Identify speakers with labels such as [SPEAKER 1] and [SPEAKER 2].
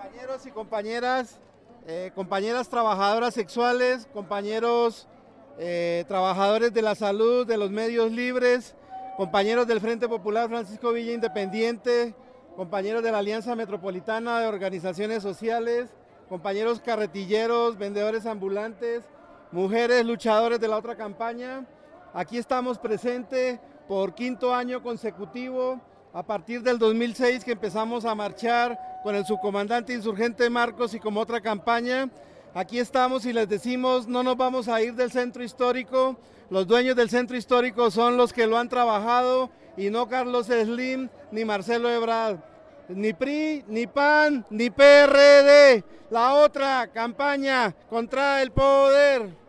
[SPEAKER 1] Compañeros y compañeras, compañeras trabajadoras sexuales, compañeros trabajadores de la salud, de los medios libres, compañeros del Frente Popular Francisco Villa Independiente, compañeros de la Alianza Metropolitana de Organizaciones Sociales, compañeros carretilleros, vendedores ambulantes, mujeres luchadores de la otra campaña. Aquí estamos presentes por quinto año consecutivo, a partir del 2006 que empezamos a marchar con el subcomandante insurgente Marcos y como otra campaña. Aquí estamos y les decimos, no nos vamos a ir del centro histórico. Los dueños del centro histórico son los que lo han trabajado y no Carlos Slim ni Marcelo Ebrard. Ni PRI, ni PAN, ni PRD. La otra campaña contra el poder.